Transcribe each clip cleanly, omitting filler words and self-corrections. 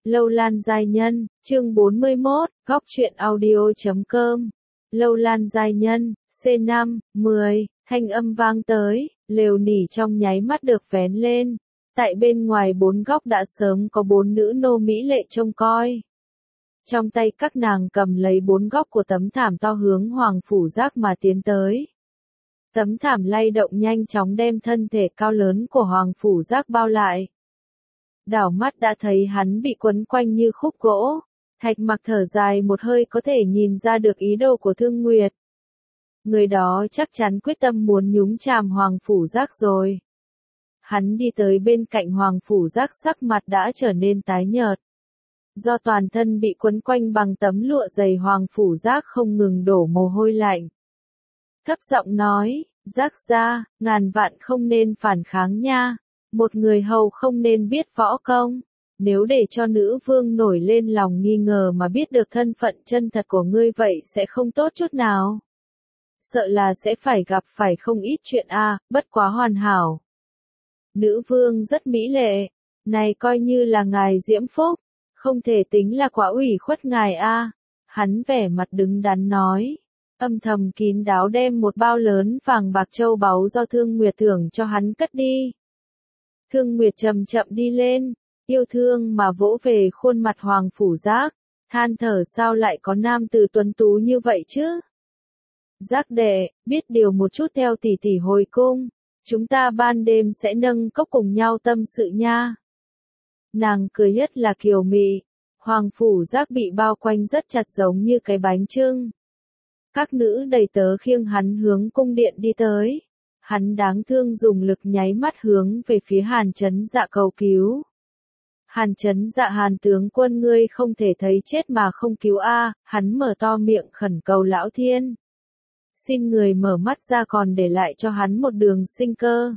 Lâu Lan giai nhân, chương 41, góc truyện audio.com. Lâu Lan giai nhân, C5, 10, thanh âm vang tới, lều nỉ trong nháy mắt được vén lên. Tại bên ngoài bốn góc đã sớm có bốn nữ nô mỹ lệ trông coi. Trong tay các nàng cầm lấy bốn góc của tấm thảm to hướng Hoàng Phủ Giác mà tiến tới. Tấm thảm lay động nhanh chóng đem thân thể cao lớn của Hoàng Phủ Giác bao lại. Đảo mắt đã thấy hắn bị quấn quanh như khúc gỗ. Thạch Mặc thở dài một hơi có thể nhìn ra được ý đồ của Thương Nguyệt. Người đó chắc chắn quyết tâm muốn nhúng chàm Hoàng Phủ Giác rồi. Hắn đi tới bên cạnh Hoàng Phủ Giác, sắc mặt đã trở nên tái nhợt. Do toàn thân bị quấn quanh bằng tấm lụa dày, Hoàng Phủ Giác không ngừng đổ mồ hôi lạnh. Thấp giọng nói, Giác gia, ngàn vạn không nên phản kháng nha. Một người hầu không nên biết võ công. Nếu để cho nữ vương nổi lên lòng nghi ngờ mà biết được thân phận chân thật của ngươi vậy sẽ không tốt chút nào. Sợ là sẽ phải gặp phải không ít chuyện bất quá hoàn hảo. Nữ vương rất mỹ lệ. Này coi như là ngài diễm phúc. Không thể tính là quá ủy khuất ngài Hắn vẻ mặt đứng đắn nói. Âm thầm kín đáo đem một bao lớn vàng bạc châu báu do Thương Nguyệt thưởng cho hắn cất đi. Thương Nguyệt chậm chậm đi lên, yêu thương mà vỗ về khuôn mặt Hoàng Phủ Giác, than thở sao lại có nam tử tuấn tú như vậy chứ? Giác đệ, biết điều một chút theo tỷ tỷ hồi cung, chúng ta ban đêm sẽ nâng cốc cùng nhau tâm sự nha. Nàng cười rất là kiều mị, Hoàng Phủ Giác bị bao quanh rất chặt giống như cái bánh chưng. Các nữ đầy tớ khiêng hắn hướng cung điện đi tới. Hắn đáng thương dùng lực nháy mắt hướng về phía Hàn Chấn Dạ cầu cứu. Hàn Chấn Dạ, Hàn tướng quân, ngươi không thể thấy chết mà không cứu hắn mở to miệng khẩn cầu Lão Thiên. Xin người mở mắt ra còn để lại cho hắn một đường sinh cơ.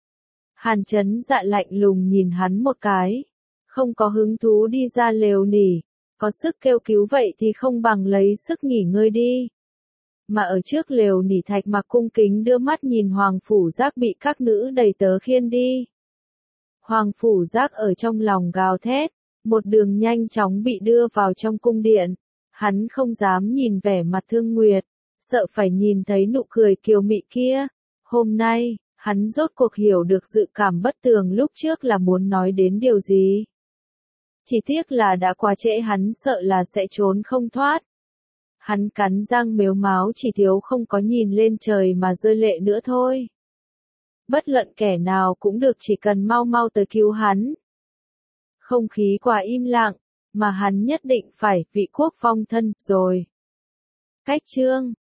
Hàn Chấn Dạ lạnh lùng nhìn hắn một cái. Không có hứng thú đi ra lều nỉ. Có sức kêu cứu vậy thì không bằng lấy sức nghỉ ngơi đi. Mà ở trước lều nỉ, Thạch Mặc cung kính đưa mắt nhìn Hoàng Phủ Giác bị các nữ đầy tớ khiêng đi. Hoàng Phủ Giác ở trong lòng gào thét, một đường nhanh chóng bị đưa vào trong cung điện. Hắn không dám nhìn vẻ mặt Thương Nguyệt, sợ phải nhìn thấy nụ cười kiều mị kia. Hôm nay, hắn rốt cuộc hiểu được dự cảm bất tường lúc trước là muốn nói đến điều gì. Chỉ tiếc là đã quá trễ, hắn sợ là sẽ trốn không thoát. Hắn cắn răng mếu máo, chỉ thiếu không có nhìn lên trời mà rơi lệ nữa thôi. Bất luận kẻ nào cũng được, chỉ cần mau mau tới cứu hắn. Không khí quá im lặng, mà hắn nhất định phải vị quốc phong thân rồi. Cách chương